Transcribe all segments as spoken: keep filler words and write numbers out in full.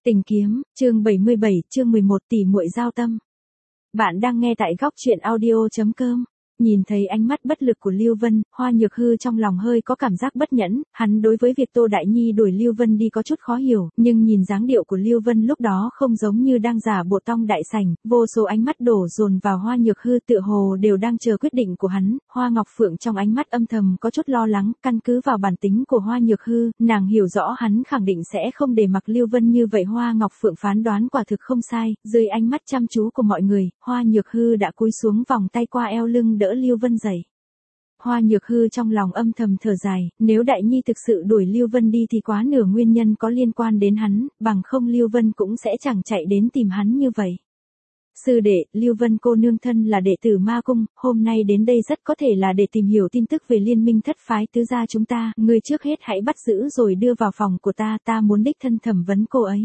Tình kiếm, chương bảy mươi bảy, chương mười một tỷ muội giao tâm. Bạn đang nghe tại góc truyện audio chấm com. Nhìn thấy ánh mắt bất lực của Lưu Vân, Hoa Nhược Hư trong lòng hơi có cảm giác bất nhẫn, hắn đối với việc Tô Đại Nhi đuổi Lưu Vân đi có chút khó hiểu, nhưng nhìn dáng điệu của Lưu Vân lúc đó không giống như đang giả bộ tong đại sảnh, vô số ánh mắt đổ dồn vào Hoa Nhược Hư tựa hồ đều đang chờ quyết định của hắn. Hoa Ngọc Phượng trong ánh mắt âm thầm có chút lo lắng, căn cứ vào bản tính của Hoa Nhược Hư, nàng hiểu rõ hắn khẳng định sẽ không để mặc Lưu Vân như vậy. Hoa Ngọc Phượng phán đoán quả thực không sai, dưới ánh mắt chăm chú của mọi người, Hoa Nhược Hư đã cúi xuống vòng tay qua eo lưng đỡ Lưu Vân dậy. Hoa Nhược Hư trong lòng âm thầm thở dài, nếu Đại Nhi thực sự đuổi Lưu Vân đi thì quá nửa nguyên nhân có liên quan đến hắn, bằng không Lưu Vân cũng sẽ chẳng chạy đến tìm hắn như vậy. Sư đệ, Lưu Vân cô nương thân là đệ tử Ma Cung, hôm nay đến đây rất có thể là để tìm hiểu tin tức về liên minh thất phái tứ gia chúng ta, ngươi trước hết hãy bắt giữ rồi đưa vào phòng của ta, ta muốn đích thân thẩm vấn cô ấy.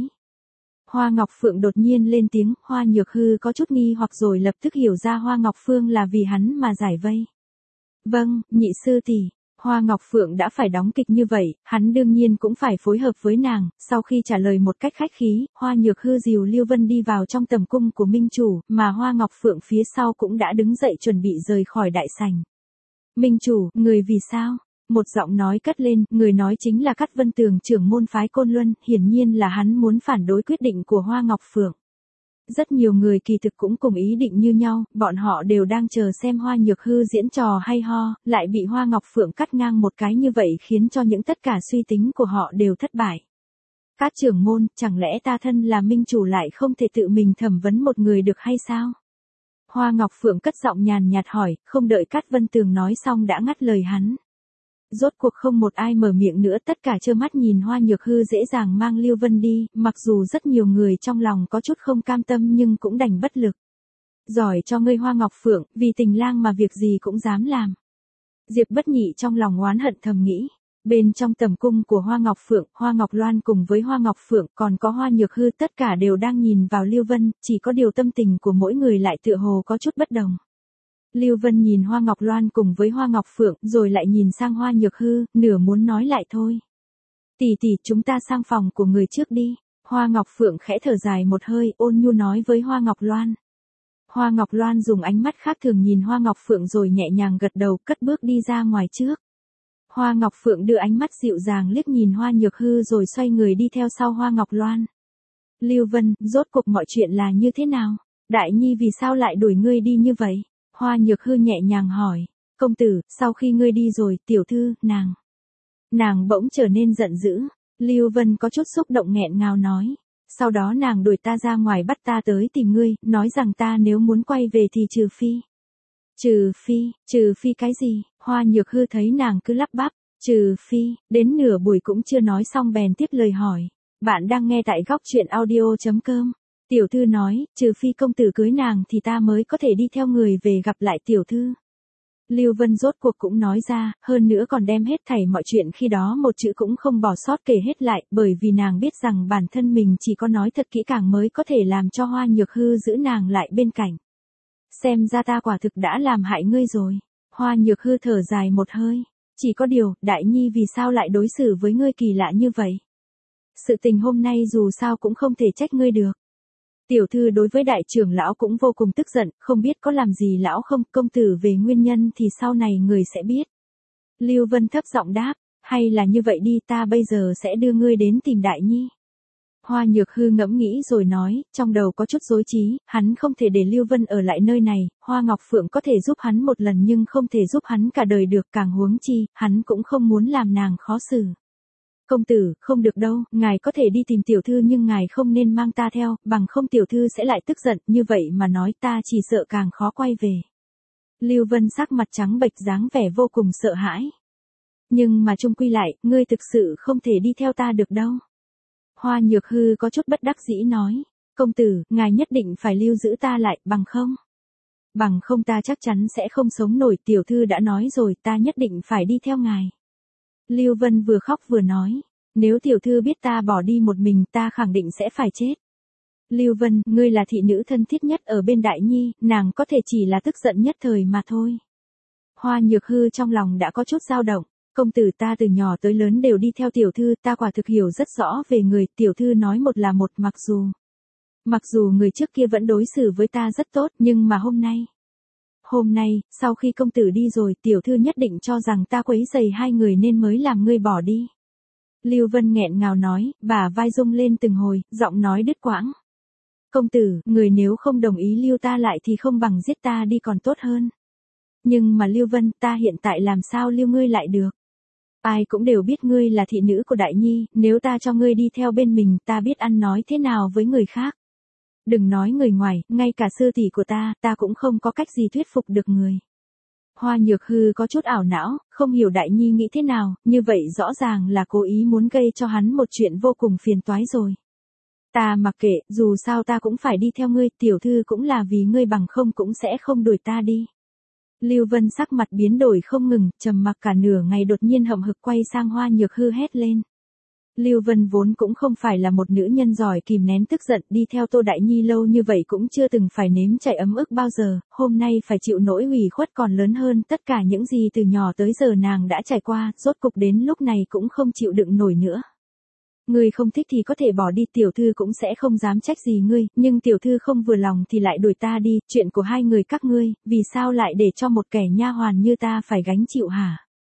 Hoa Ngọc Phượng đột nhiên lên tiếng, Hoa Nhược Hư có chút nghi hoặc rồi lập tức hiểu ra Hoa Ngọc Phương là vì hắn mà giải vây. Vâng, nhị sư tỷ. Hoa Ngọc Phượng đã phải đóng kịch như vậy, hắn đương nhiên cũng phải phối hợp với nàng. Sau khi trả lời một cách khách khí, Hoa Nhược Hư dìu Lưu Vân đi vào trong tầm cung của Minh Chủ, mà Hoa Ngọc Phượng phía sau cũng đã đứng dậy chuẩn bị rời khỏi đại sảnh. Minh Chủ, người vì sao? Một giọng nói cất lên, người nói chính là Cát Vân Tường, trưởng môn phái Côn Luân, hiển nhiên là hắn muốn phản đối quyết định của Hoa Ngọc Phượng. Rất nhiều người kỳ thực cũng cùng ý định như nhau, bọn họ đều đang chờ xem Hoa Nhược Hư diễn trò hay ho, lại bị Hoa Ngọc Phượng cắt ngang một cái như vậy khiến cho những tất cả suy tính của họ đều thất bại. Cát trưởng môn, chẳng lẽ ta thân là Minh Chủ lại không thể tự mình thẩm vấn một người được hay sao? Hoa Ngọc Phượng cất giọng nhàn nhạt hỏi, không đợi Cát Vân Tường nói xong đã ngắt lời hắn. Rốt cuộc không một ai mở miệng nữa, tất cả trơ mắt nhìn Hoa Nhược Hư dễ dàng mang Lưu Vân đi, mặc dù rất nhiều người trong lòng có chút không cam tâm nhưng cũng đành bất lực. Giỏi cho ngươi Hoa Ngọc Phượng, vì tình lang mà việc gì cũng dám làm. Diệp Bất Nhị trong lòng oán hận thầm nghĩ. Bên trong tầm cung của Hoa Ngọc Phượng, Hoa Ngọc Loan cùng với Hoa Ngọc Phượng còn có Hoa Nhược Hư tất cả đều đang nhìn vào Lưu Vân, chỉ có điều tâm tình của mỗi người lại tựa hồ có chút bất đồng. Lưu Vân nhìn Hoa Ngọc Loan cùng với Hoa Ngọc Phượng, rồi lại nhìn sang Hoa Nhược Hư, nửa muốn nói lại thôi. Tỷ tỷ, chúng ta sang phòng của người trước đi. Hoa Ngọc Phượng khẽ thở dài một hơi, ôn nhu nói với Hoa Ngọc Loan. Hoa Ngọc Loan dùng ánh mắt khác thường nhìn Hoa Ngọc Phượng rồi nhẹ nhàng gật đầu, cất bước đi ra ngoài trước. Hoa Ngọc Phượng đưa ánh mắt dịu dàng liếc nhìn Hoa Nhược Hư rồi xoay người đi theo sau Hoa Ngọc Loan. Lưu Vân, rốt cuộc mọi chuyện là như thế nào? Đại Nhi vì sao lại đuổi ngươi đi như vậy? Hoa Nhược Hư nhẹ nhàng hỏi, công tử, sau khi ngươi đi rồi, tiểu thư, nàng. Nàng bỗng trở nên giận dữ, Lưu Vân có chút xúc động nghẹn ngào nói, sau đó nàng đuổi ta ra ngoài bắt ta tới tìm ngươi, nói rằng ta nếu muốn quay về thì trừ phi. Trừ phi, trừ phi cái gì? Hoa Nhược Hư thấy nàng cứ lắp bắp, trừ phi, đến nửa buổi cũng chưa nói xong bèn tiếp lời hỏi, bạn đang nghe tại góc truyện audio chấm com. Tiểu thư nói, trừ phi công tử cưới nàng thì ta mới có thể đi theo người về gặp lại tiểu thư. Lưu Vân rốt cuộc cũng nói ra, hơn nữa còn đem hết thảy mọi chuyện khi đó một chữ cũng không bỏ sót kể hết lại, bởi vì nàng biết rằng bản thân mình chỉ có nói thật kỹ càng mới có thể làm cho Hoa Nhược Hư giữ nàng lại bên cạnh. Xem ra ta quả thực đã làm hại ngươi rồi. Hoa Nhược Hư thở dài một hơi. Chỉ có điều, Đại Nhi vì sao lại đối xử với ngươi kỳ lạ như vậy? Sự tình hôm nay dù sao cũng không thể trách ngươi được. Tiểu thư đối với đại trưởng lão cũng vô cùng tức giận, không biết có làm gì lão không, công tử về nguyên nhân thì sau này người sẽ biết. Lưu Vân thấp giọng đáp, hay là như vậy đi, ta bây giờ sẽ đưa ngươi đến tìm Đại Nhi. Hoa Nhược Hư ngẫm nghĩ rồi nói, trong đầu có chút rối trí, hắn không thể để Lưu Vân ở lại nơi này, Hoa Ngọc Phượng có thể giúp hắn một lần nhưng không thể giúp hắn cả đời được, càng huống chi, hắn cũng không muốn làm nàng khó xử. Công tử, không được đâu, ngài có thể đi tìm tiểu thư nhưng ngài không nên mang ta theo, bằng không tiểu thư sẽ lại tức giận, như vậy mà nói ta chỉ sợ càng khó quay về. Lưu Vân sắc mặt trắng bệch dáng vẻ vô cùng sợ hãi. Nhưng mà chung quy lại, ngươi thực sự không thể đi theo ta được đâu. Hoa Nhược Hư có chút bất đắc dĩ nói, công tử, ngài nhất định phải lưu giữ ta lại, bằng không. Bằng không ta chắc chắn sẽ không sống nổi, tiểu thư đã nói rồi, ta nhất định phải đi theo ngài. Lưu Vân vừa khóc vừa nói, nếu tiểu thư biết ta bỏ đi một mình ta khẳng định sẽ phải chết. Lưu Vân, ngươi là thị nữ thân thiết nhất ở bên Đại Nhi, nàng có thể chỉ là tức giận nhất thời mà thôi. Hoa Nhược Hư trong lòng đã có chút dao động, Công tử ta từ nhỏ tới lớn đều đi theo tiểu thư, ta quả thực hiểu rất rõ về người, tiểu thư nói một là một, mặc dù. Mặc dù người trước kia vẫn đối xử với ta rất tốt, nhưng mà hôm nay. Hôm nay, sau khi công tử đi rồi, tiểu thư nhất định cho rằng ta quấy rầy hai người nên mới làm ngươi bỏ đi. Lưu Vân nghẹn ngào nói, bả vai rung lên từng hồi, giọng nói đứt quãng. Công tử, người nếu không đồng ý lưu ta lại thì không bằng giết ta đi còn tốt hơn. Nhưng mà Lưu Vân, ta hiện tại làm sao lưu ngươi lại được? Ai cũng đều biết ngươi là thị nữ của Đại Nhi, nếu ta cho ngươi đi theo bên mình, ta biết ăn nói thế nào với người khác. Đừng nói người ngoài, ngay cả sư tỷ của ta, ta cũng không có cách gì thuyết phục được người. Hoa Nhược Hư có chút ảo não, không hiểu Đại Nhi nghĩ thế nào, như vậy rõ ràng là cố ý muốn gây cho hắn một chuyện vô cùng phiền toái rồi. Ta mặc kệ, dù sao ta cũng phải đi theo ngươi, tiểu thư cũng là vì ngươi, bằng không cũng sẽ không đuổi ta đi. Lưu Vân sắc mặt biến đổi không ngừng, trầm mặc cả nửa ngày, đột nhiên hậm hực quay sang Hoa Nhược Hư hét lên. Lưu Vân vốn cũng không phải là một nữ nhân giỏi kìm nén tức giận, đi theo Tô Đại Nhi lâu như vậy cũng chưa từng phải nếm trải ấm ức bao giờ, hôm nay phải chịu nỗi ủy khuất còn lớn hơn tất cả những gì từ nhỏ tới giờ nàng đã trải qua, rốt cục đến lúc này cũng không chịu đựng nổi nữa. Ngươi không thích thì có thể bỏ đi, tiểu thư cũng sẽ không dám trách gì ngươi, nhưng tiểu thư không vừa lòng thì lại đuổi ta đi, chuyện của hai người các ngươi, vì sao lại để cho một kẻ nha hoàn như ta phải gánh chịu hả?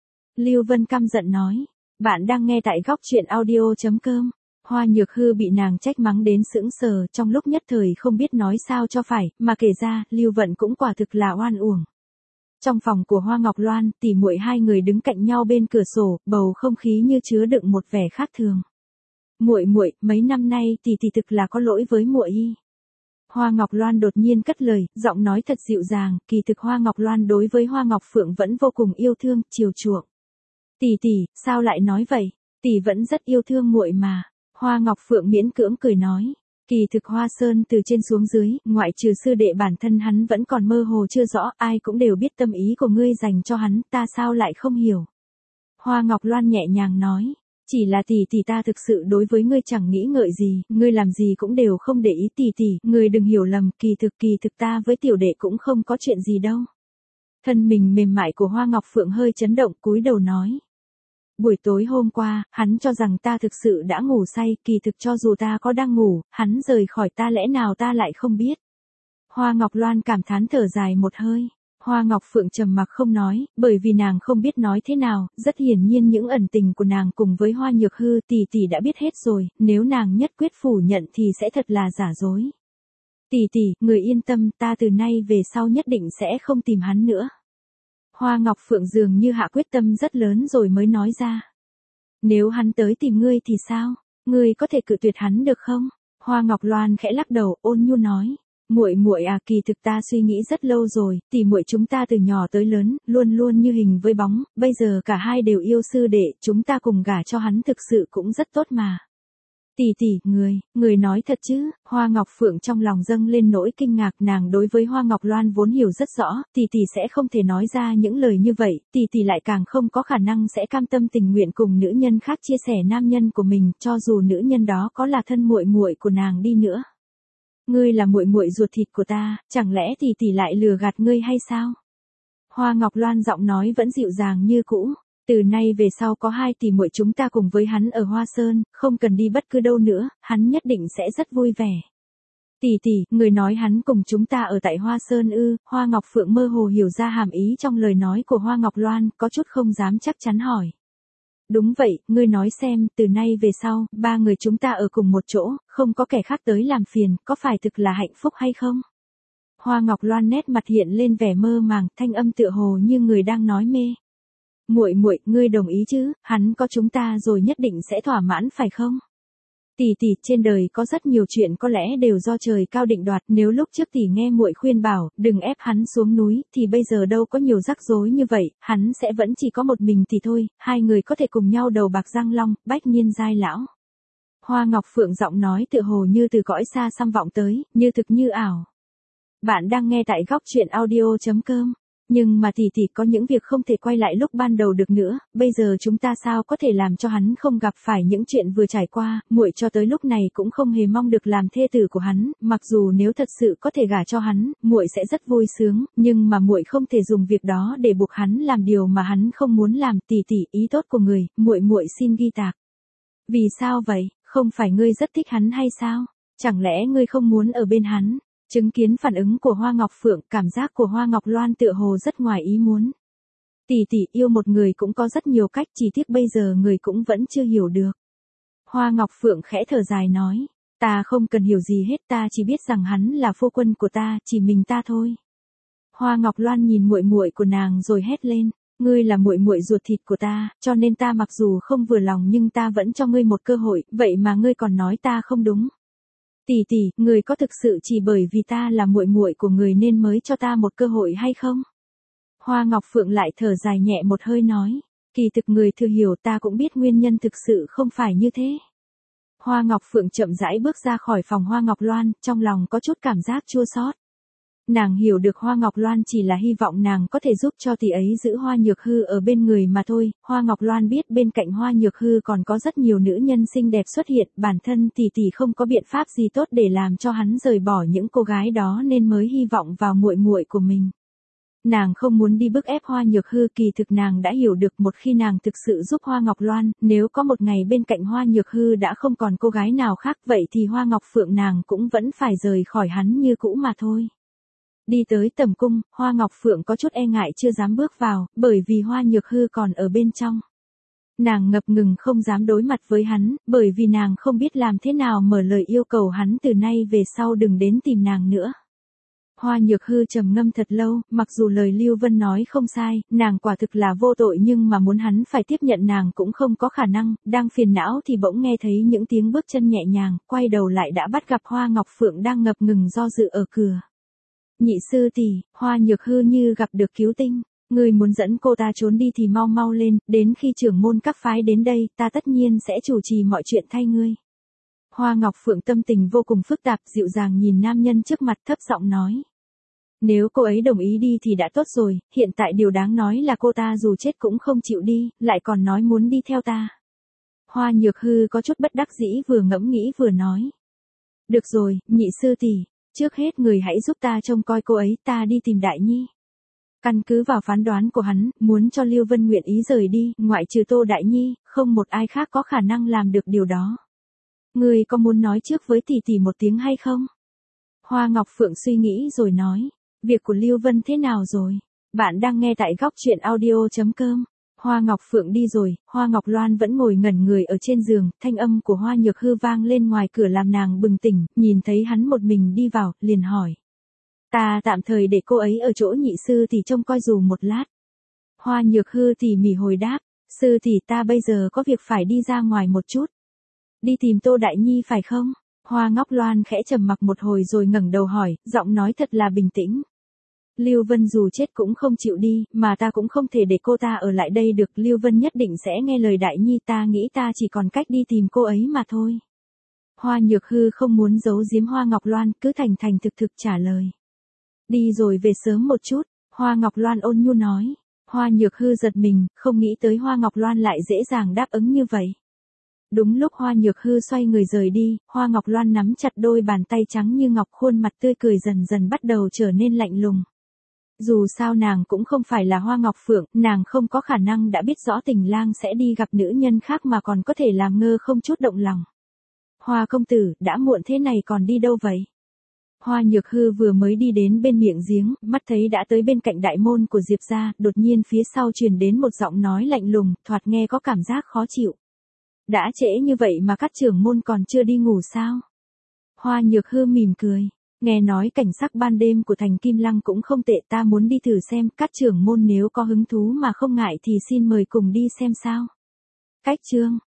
Lưu Vân căm giận nói. Bạn đang nghe tại góc truyện audio chấm com. Hoa Nhược Hư bị nàng trách mắng đến sững sờ, trong lúc nhất thời không biết nói sao cho phải, mà kể ra, Lưu Vận cũng quả thực là oan uổng. Trong phòng của Hoa Ngọc Loan, tỉ muội hai người đứng cạnh nhau bên cửa sổ, bầu không khí như chứa đựng một vẻ khác thường. Muội muội, mấy năm nay tỷ tỷ thực là có lỗi với muội y. Hoa Ngọc Loan đột nhiên cất lời, giọng nói thật dịu dàng, kỳ thực Hoa Ngọc Loan đối với Hoa Ngọc Phượng vẫn vô cùng yêu thương, chiều chuộng. Tỷ tỷ, sao lại nói vậy? Tỷ vẫn rất yêu thương muội mà. Hoa Ngọc Phượng miễn cưỡng cười nói. Kỳ thực Hoa Sơn từ trên xuống dưới, ngoại trừ sư đệ bản thân hắn vẫn còn mơ hồ chưa rõ, ai cũng đều biết tâm ý của ngươi dành cho hắn, ta sao lại không hiểu? Hoa Ngọc Loan nhẹ nhàng nói. Chỉ là tỷ tỷ ta thực sự đối với ngươi chẳng nghĩ ngợi gì, ngươi làm gì cũng đều không để ý tỷ tỷ, ngươi đừng hiểu lầm, kỳ thực kỳ thực ta với tiểu đệ cũng không có chuyện gì đâu. Thân mình mềm mại của Hoa Ngọc Phượng hơi chấn động, cúi đầu nói. Buổi tối hôm qua, hắn cho rằng ta thực sự đã ngủ say, kỳ thực cho dù ta có đang ngủ, hắn rời khỏi ta lẽ nào ta lại không biết. Hoa Ngọc Loan cảm thán thở dài một hơi. Hoa Ngọc Phượng trầm mặc không nói, bởi vì nàng không biết nói thế nào, rất hiển nhiên những ẩn tình của nàng cùng với Hoa Nhược Hư tỷ tỷ đã biết hết rồi, nếu nàng nhất quyết phủ nhận thì sẽ thật là giả dối. Tỷ tỷ, người yên tâm, ta từ nay về sau nhất định sẽ không tìm hắn nữa. Hoa Ngọc Phượng dường như hạ quyết tâm rất lớn rồi mới nói ra. Nếu hắn tới tìm ngươi thì sao? Ngươi có thể cự tuyệt hắn được không? Hoa Ngọc Loan khẽ lắc đầu, ôn nhu nói. Muội muội à, kỳ thực ta suy nghĩ rất lâu rồi, tỷ muội chúng ta từ nhỏ tới lớn, luôn luôn như hình với bóng, bây giờ cả hai đều yêu sư đệ, chúng ta cùng gả cho hắn thực sự cũng rất tốt mà. Tỷ tỷ, người, người nói thật chứ? Hoa Ngọc Phượng trong lòng dâng lên nỗi kinh ngạc, nàng đối với Hoa Ngọc Loan vốn hiểu rất rõ, tỷ tỷ sẽ không thể nói ra những lời như vậy, tỷ tỷ lại càng không có khả năng sẽ cam tâm tình nguyện cùng nữ nhân khác chia sẻ nam nhân của mình, cho dù nữ nhân đó có là thân muội muội của nàng đi nữa. Ngươi là muội muội ruột thịt của ta, chẳng lẽ tỷ tỷ lại lừa gạt ngươi hay sao? Hoa Ngọc Loan giọng nói vẫn dịu dàng như cũ. Từ nay về sau có hai tỷ muội chúng ta cùng với hắn ở Hoa Sơn, không cần đi bất cứ đâu nữa, hắn nhất định sẽ rất vui vẻ. Tỷ tỷ, người nói hắn cùng chúng ta ở tại Hoa Sơn ư? Hoa Ngọc Phượng mơ hồ hiểu ra hàm ý trong lời nói của Hoa Ngọc Loan, có chút không dám chắc chắn hỏi. Đúng vậy, ngươi nói xem, từ nay về sau, ba người chúng ta ở cùng một chỗ, không có kẻ khác tới làm phiền, có phải thực là hạnh phúc hay không? Hoa Ngọc Loan nét mặt hiện lên vẻ mơ màng, thanh âm tựa hồ như người đang nói mê. Muội muội, ngươi đồng ý chứ? Hắn có chúng ta rồi nhất định sẽ thỏa mãn phải không? Tỷ tỷ, trên đời có rất nhiều chuyện có lẽ đều do trời cao định đoạt, nếu lúc trước tỷ nghe muội khuyên bảo, đừng ép hắn xuống núi, thì bây giờ đâu có nhiều rắc rối như vậy, hắn sẽ vẫn chỉ có một mình thì thôi, hai người có thể cùng nhau đầu bạc răng long, bách niên giai lão. Hoa Ngọc Phượng giọng nói tựa hồ như từ cõi xa xăm vọng tới, như thực như ảo. Bạn đang nghe tại góc truyện audio chấm com. Nhưng mà tỷ tỷ có những việc không thể quay lại lúc ban đầu được nữa, bây giờ chúng ta sao có thể làm cho hắn không gặp phải những chuyện vừa trải qua, muội cho tới lúc này cũng không hề mong được làm thê tử của hắn, mặc dù nếu thật sự có thể gả cho hắn, muội sẽ rất vui sướng, nhưng mà muội không thể dùng việc đó để buộc hắn làm điều mà hắn không muốn làm, tỷ tỷ, ý tốt của người, muội muội xin ghi tạc. Vì sao vậy, không phải ngươi rất thích hắn hay sao? Chẳng lẽ ngươi không muốn ở bên hắn? Chứng kiến phản ứng của Hoa Ngọc Phượng, cảm giác của Hoa Ngọc Loan tựa hồ rất ngoài ý muốn. Tỷ tỷ, yêu một người cũng có rất nhiều cách, chỉ tiếc bây giờ người cũng vẫn chưa hiểu được. Hoa Ngọc Phượng khẽ thở dài nói, ta không cần hiểu gì hết, ta chỉ biết rằng hắn là phu quân của ta, chỉ mình ta thôi. Hoa Ngọc Loan nhìn muội muội của nàng rồi hét lên, ngươi là muội muội ruột thịt của ta, cho nên ta mặc dù không vừa lòng nhưng ta vẫn cho ngươi một cơ hội, vậy mà ngươi còn nói ta không đúng. Tỷ tỷ, người có thực sự chỉ bởi vì ta là muội muội của người nên mới cho ta một cơ hội hay không? Hoa Ngọc Phượng lại thở dài nhẹ một hơi nói, kỳ thực người thừa hiểu, ta cũng biết nguyên nhân thực sự không phải như thế. Hoa Ngọc Phượng chậm rãi bước ra khỏi phòng Hoa Ngọc Loan, trong lòng có chút cảm giác chua xót. Nàng hiểu được Hoa Ngọc Loan chỉ là hy vọng nàng có thể giúp cho tỷ ấy giữ Hoa Nhược Hư ở bên người mà thôi. Hoa Ngọc Loan biết bên cạnh Hoa Nhược Hư còn có rất nhiều nữ nhân xinh đẹp xuất hiện, bản thân tỷ tỷ không có biện pháp gì tốt để làm cho hắn rời bỏ những cô gái đó nên mới hy vọng vào muội muội của mình. Nàng không muốn đi bức ép Hoa Nhược Hư, kỳ thực nàng đã hiểu được một khi nàng thực sự giúp Hoa Ngọc Loan, nếu có một ngày bên cạnh Hoa Nhược Hư đã không còn cô gái nào khác vậy thì Hoa Ngọc Phượng nàng cũng vẫn phải rời khỏi hắn như cũ mà thôi. Đi tới tầm cung, Hoa Ngọc Phượng có chút e ngại chưa dám bước vào, bởi vì Hoa Nhược Hư còn ở bên trong. Nàng ngập ngừng không dám đối mặt với hắn, bởi vì nàng không biết làm thế nào mở lời yêu cầu hắn từ nay về sau đừng đến tìm nàng nữa. Hoa Nhược Hư trầm ngâm thật lâu, mặc dù lời Lưu Vân nói không sai, nàng quả thực là vô tội nhưng mà muốn hắn phải tiếp nhận nàng cũng không có khả năng, đang phiền não thì bỗng nghe thấy những tiếng bước chân nhẹ nhàng, quay đầu lại đã bắt gặp Hoa Ngọc Phượng đang ngập ngừng do dự ở cửa. Nhị sư tỷ, Hoa Nhược Hư như gặp được cứu tinh, ngươi muốn dẫn cô ta trốn đi thì mau mau lên, đến khi trưởng môn các phái đến đây, ta tất nhiên sẽ chủ trì mọi chuyện thay ngươi. Hoa Ngọc Phượng tâm tình vô cùng phức tạp, dịu dàng nhìn nam nhân trước mặt thấp giọng nói. Nếu cô ấy đồng ý đi thì đã tốt rồi, hiện tại điều đáng nói là cô ta dù chết cũng không chịu đi, lại còn nói muốn đi theo ta. Hoa Nhược Hư có chút bất đắc dĩ vừa ngẫm nghĩ vừa nói. Được rồi, nhị sư tỷ, trước hết người hãy giúp ta trông coi cô ấy, ta đi tìm Đại Nhi. Căn cứ vào phán đoán của hắn, muốn cho Lưu Vân nguyện ý rời đi, ngoại trừ Tô Đại Nhi, không một ai khác có khả năng làm được điều đó. Người có muốn nói trước với tỷ tỷ một tiếng hay không? Hoa Ngọc Phượng suy nghĩ rồi nói. Việc của Lưu Vân thế nào rồi? Bạn đang nghe tại góc truyện audio chấm com. Hoa Ngọc Phượng đi rồi, Hoa Ngọc Loan vẫn ngồi ngẩn người ở trên giường, thanh âm của Hoa Nhược Hư vang lên ngoài cửa làm nàng bừng tỉnh, nhìn thấy hắn một mình đi vào, liền hỏi. Ta tạm thời để cô ấy ở chỗ nhị sư thì trông coi dù một lát. Hoa Nhược Hư tỉ mỉ hồi đáp, sư tỷ ta bây giờ có việc phải đi ra ngoài một chút. Đi tìm Tô Đại Nhi phải không? Hoa Ngọc Loan khẽ trầm mặc một hồi rồi ngẩng đầu hỏi, giọng nói thật là bình tĩnh. Lưu Vân dù chết cũng không chịu đi, mà ta cũng không thể để cô ta ở lại đây được, Lưu Vân nhất định sẽ nghe lời Đại Nhi, ta nghĩ ta chỉ còn cách đi tìm cô ấy mà thôi. Hoa Nhược Hư không muốn giấu giếm Hoa Ngọc Loan, cứ thành thành thực thực trả lời. Đi rồi về sớm một chút, Hoa Ngọc Loan ôn nhu nói. Hoa Nhược Hư giật mình, không nghĩ tới Hoa Ngọc Loan lại dễ dàng đáp ứng như vậy. Đúng lúc Hoa Nhược Hư xoay người rời đi, Hoa Ngọc Loan nắm chặt đôi bàn tay trắng như ngọc, khuôn mặt tươi cười dần dần bắt đầu trở nên lạnh lùng. Dù sao nàng cũng không phải là Hoa Ngọc Phượng, nàng không có khả năng đã biết rõ Tình Lang sẽ đi gặp nữ nhân khác mà còn có thể làm ngơ không chút động lòng. Hoa công tử, đã muộn thế này còn đi đâu vậy? Hoa Nhược Hư vừa mới đi đến bên miệng giếng, mắt thấy đã tới bên cạnh đại môn của Diệp gia, đột nhiên phía sau truyền đến một giọng nói lạnh lùng, thoạt nghe có cảm giác khó chịu. Đã trễ như vậy mà các trưởng môn còn chưa đi ngủ sao? Hoa Nhược Hư mỉm cười. Nghe nói cảnh sắc ban đêm của thành Kim Lăng cũng không tệ, ta muốn đi thử xem, các trưởng môn nếu có hứng thú mà không ngại thì xin mời cùng đi xem sao. Cách chương